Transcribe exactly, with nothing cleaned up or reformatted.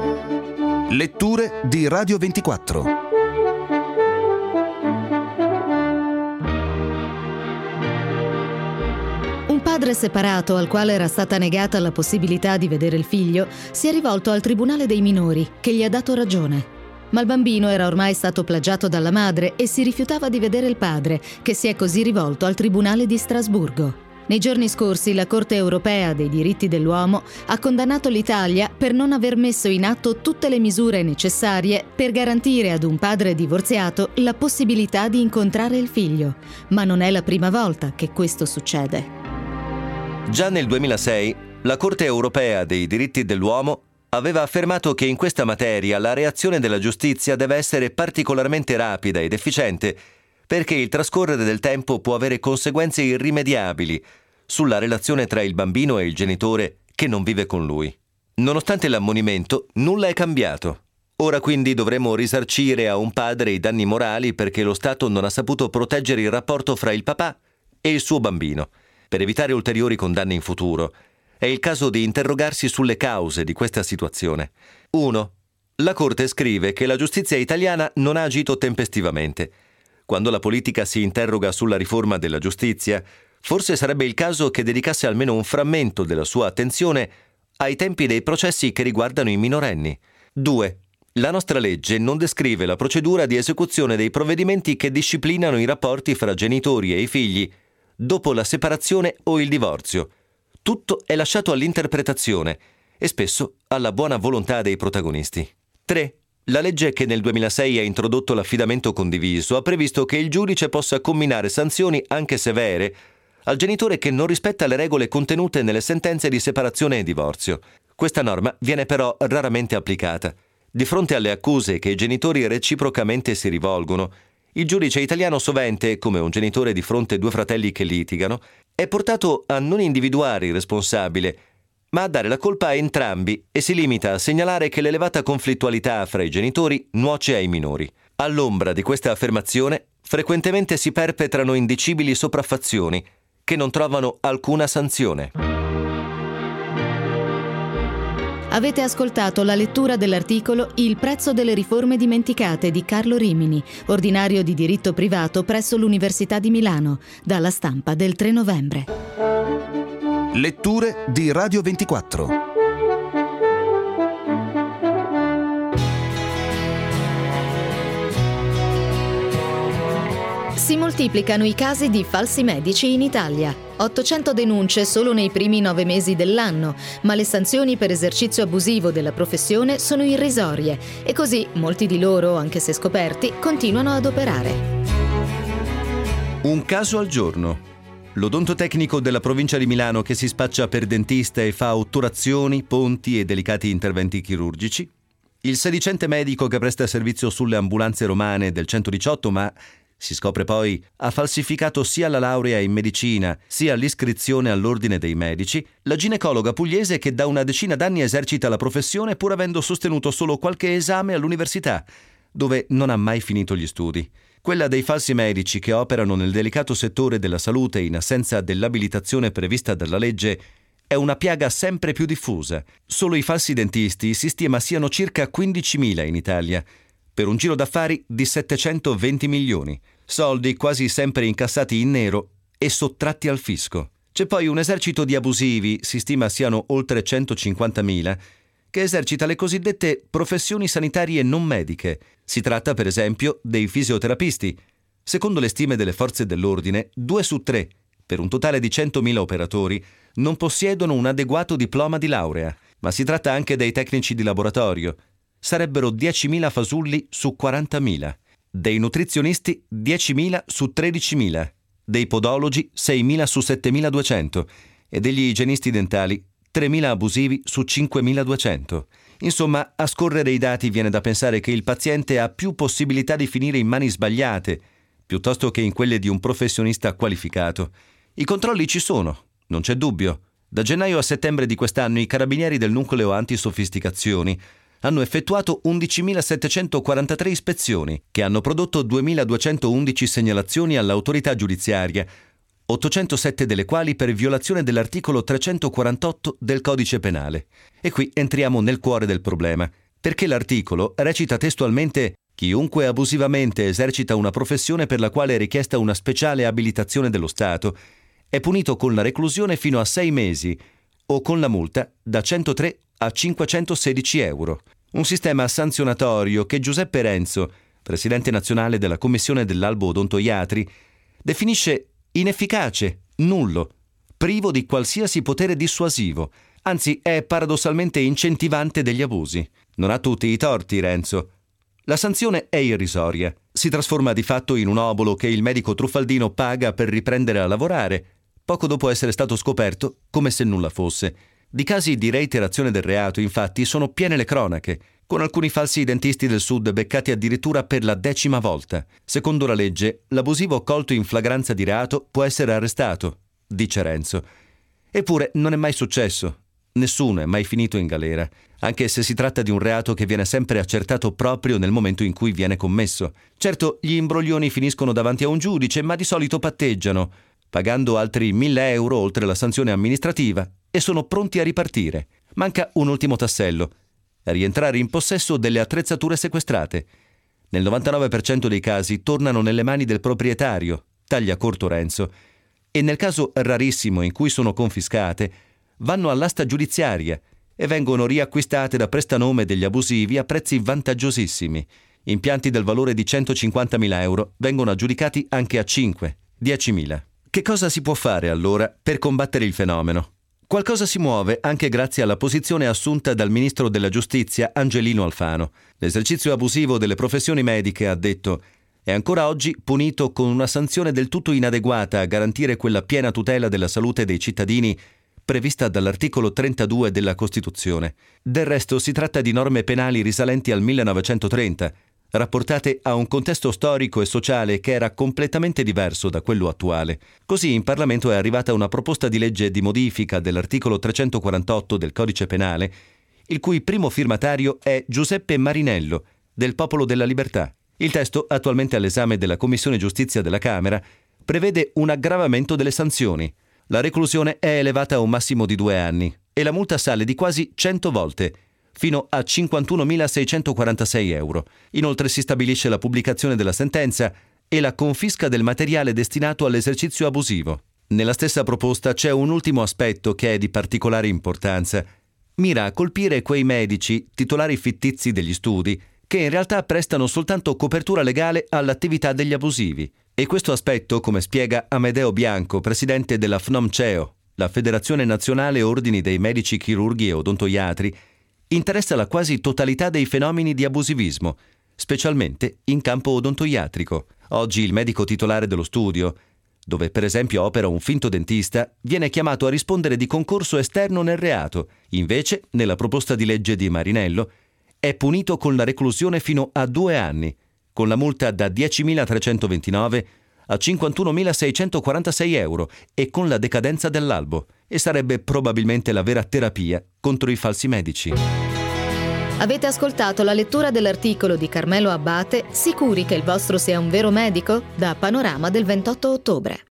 Letture di Radio ventiquattro. Un padre separato, al quale era stata negata la possibilità di vedere il figlio, si è rivolto al Tribunale dei minori, che gli ha dato ragione. Ma il bambino era ormai stato plagiato dalla madre e si rifiutava di vedere il padre, che si è così rivolto al Tribunale di Strasburgo. Nei giorni scorsi la Corte europea dei diritti dell'uomo ha condannato l'Italia per non aver messo in atto tutte le misure necessarie per garantire ad un padre divorziato la possibilità di incontrare il figlio. Ma non è la prima volta che questo succede. Già nel duemilasei la Corte europea dei diritti dell'uomo aveva affermato che in questa materia la reazione della giustizia deve essere particolarmente rapida ed efficiente, perché il trascorrere del tempo può avere conseguenze irrimediabili sulla relazione tra il bambino e il genitore che non vive con lui. Nonostante l'ammonimento, nulla è cambiato. Ora quindi dovremo risarcire a un padre i danni morali perché lo Stato non ha saputo proteggere il rapporto fra il papà e il suo bambino. Per evitare ulteriori condanne in futuro, è il caso di interrogarsi sulle cause di questa situazione. uno. La Corte scrive che la giustizia italiana non ha agito tempestivamente. Quando la politica si interroga sulla riforma della giustizia, forse sarebbe il caso che dedicasse almeno un frammento della sua attenzione ai tempi dei processi che riguardano i minorenni. due. La nostra legge non descrive la procedura di esecuzione dei provvedimenti che disciplinano i rapporti fra genitori e i figli dopo la separazione o il divorzio. Tutto è lasciato all'interpretazione e spesso alla buona volontà dei protagonisti. tre. La legge che nel duemilasei ha introdotto l'affidamento condiviso ha previsto che il giudice possa comminare sanzioni anche severe al genitore che non rispetta le regole contenute nelle sentenze di separazione e divorzio. Questa norma viene però raramente applicata. Di fronte alle accuse che i genitori reciprocamente si rivolgono, il giudice italiano sovente, come un genitore di fronte a due fratelli che litigano, è portato a non individuare il responsabile, ma a dare la colpa a entrambi e si limita a segnalare che l'elevata conflittualità fra i genitori nuoce ai minori. All'ombra di questa affermazione, frequentemente si perpetrano indicibili sopraffazioni che non trovano alcuna sanzione. Avete ascoltato la lettura dell'articolo Il prezzo delle riforme dimenticate di Carlo Rimini, ordinario di diritto privato presso l'Università di Milano, dalla Stampa del tre novembre. Letture di Radio ventiquattro. Si moltiplicano i casi di falsi medici in Italia. ottocento denunce solo nei primi nove mesi dell'anno, ma le sanzioni per esercizio abusivo della professione sono irrisorie e così molti di loro, anche se scoperti, continuano ad operare. Un caso al giorno. L'odontotecnico della provincia di Milano che si spaccia per dentista e fa otturazioni, ponti e delicati interventi chirurgici. Il sedicente medico che presta servizio sulle ambulanze romane del centodiciotto, ma si scopre poi ha falsificato sia la laurea in medicina sia l'iscrizione all'ordine dei medici. La ginecologa pugliese che da una decina d'anni esercita la professione pur avendo sostenuto solo qualche esame all'università, dove non ha mai finito gli studi. Quella dei falsi medici che operano nel delicato settore della salute in assenza dell'abilitazione prevista dalla legge è una piaga sempre più diffusa. Solo i falsi dentisti si stima siano circa quindicimila in Italia, per un giro d'affari di settecentoventi milioni, soldi quasi sempre incassati in nero e sottratti al fisco. C'è poi un esercito di abusivi, si stima siano oltre centocinquantamila, che esercita le cosiddette professioni sanitarie non mediche. Si tratta, per esempio, dei fisioterapisti. Secondo le stime delle forze dell'ordine, due su tre, per un totale di centomila operatori, non possiedono un adeguato diploma di laurea. Ma si tratta anche dei tecnici di laboratorio. Sarebbero diecimila fasulli su quarantamila. Dei nutrizionisti diecimila su tredicimila. Dei podologi seimila su settemiladuecento. E degli igienisti dentali tremila abusivi su cinquemiladuecento. Insomma, a scorrere i dati viene da pensare che il paziente ha più possibilità di finire in mani sbagliate, piuttosto che in quelle di un professionista qualificato. I controlli ci sono, non c'è dubbio. Da gennaio a settembre di quest'anno i carabinieri del nucleo antisofisticazioni hanno effettuato undicimilasettecentoquarantatré ispezioni, che hanno prodotto duemiladuecentoundici segnalazioni all'autorità giudiziaria, ottocentosette delle quali per violazione dell'articolo trecentoquarantotto del Codice Penale. E qui entriamo nel cuore del problema. perché l'articolo recita testualmente: chiunque abusivamente esercita una professione per la quale è richiesta una speciale abilitazione dello Stato è punito con la reclusione fino a sei mesi o con la multa da centotré a cinquecentosedici euro. Un sistema sanzionatorio che Giuseppe Renzo, presidente nazionale della Commissione dell'Albo Odontoiatri, definisce inefficace, nullo, privo di qualsiasi potere dissuasivo, anzi è paradossalmente incentivante degli abusi. Non ha tutti i torti Renzo. La sanzione è irrisoria. Si trasforma di fatto in un obolo che il medico truffaldino paga per riprendere a lavorare, poco dopo essere stato scoperto come se nulla fosse. Di casi di reiterazione del reato, infatti, sono piene le cronache, con alcuni falsi dentisti del Sud beccati addirittura per la decima volta. Secondo la legge, l'abusivo colto in flagranza di reato può essere arrestato, dice Renzo. Eppure non è mai successo. Nessuno è mai finito in galera, anche se si tratta di un reato che viene sempre accertato proprio nel momento in cui viene commesso. Certo, gli imbroglioni finiscono davanti a un giudice, ma di solito patteggiano, pagando altri mille euro oltre la sanzione amministrativa, e sono pronti a ripartire. Manca un ultimo tassello: rientrare in possesso delle attrezzature sequestrate. Nel novantanove per cento dei casi tornano nelle mani del proprietario, taglia corto Renzo, e nel caso rarissimo in cui sono confiscate, vanno all'asta giudiziaria e vengono riacquistate da prestanome degli abusivi a prezzi vantaggiosissimi. Impianti del valore di centocinquantamila euro vengono aggiudicati anche a cinque, diecimila. Che cosa si può fare allora per combattere il fenomeno? Qualcosa si muove anche grazie alla posizione assunta dal ministro della Giustizia Angelino Alfano. L'esercizio abusivo delle professioni mediche, ha detto, è ancora oggi punito con una sanzione del tutto inadeguata a garantire quella piena tutela della salute dei cittadini prevista dall'articolo trentadue della Costituzione. Del resto si tratta di norme penali risalenti al millenovecentotrenta, rapportate a un contesto storico e sociale che era completamente diverso da quello attuale. Così in Parlamento è arrivata una proposta di legge di modifica dell'articolo trecentoquarantotto del Codice Penale, il cui primo firmatario è Giuseppe Marinello, del Popolo della Libertà. Il testo, attualmente all'esame della Commissione Giustizia della Camera, prevede un aggravamento delle sanzioni. La reclusione è elevata a un massimo di due anni e la multa sale di quasi cento volte, fino a cinquantunomilaseicentoquarantasei euro. Inoltre si stabilisce la pubblicazione della sentenza e la confisca del materiale destinato all'esercizio abusivo. Nella stessa proposta c'è un ultimo aspetto che è di particolare importanza. Mira a colpire quei medici, titolari fittizi degli studi, che in realtà prestano soltanto copertura legale all'attività degli abusivi. E questo aspetto, come spiega Amedeo Bianco, presidente della FNOMCEO, la Federazione Nazionale Ordini dei Medici Chirurghi e Odontoiatri, interessa la quasi totalità dei fenomeni di abusivismo, specialmente in campo odontoiatrico. Oggi il medico titolare dello studio, dove per esempio opera un finto dentista, viene chiamato a rispondere di concorso esterno nel reato. Invece, nella proposta di legge di Marinello, è punito con la reclusione fino a due anni, con la multa da diecimilatrecentoventinove a cinquantunomilaseicentoquarantasei euro e con la decadenza dell'albo, e sarebbe probabilmente la vera terapia contro i falsi medici. Avete ascoltato la lettura dell'articolo di Carmelo Abbate, Sicuri che il vostro sia un vero medico? Da Panorama del ventotto ottobre.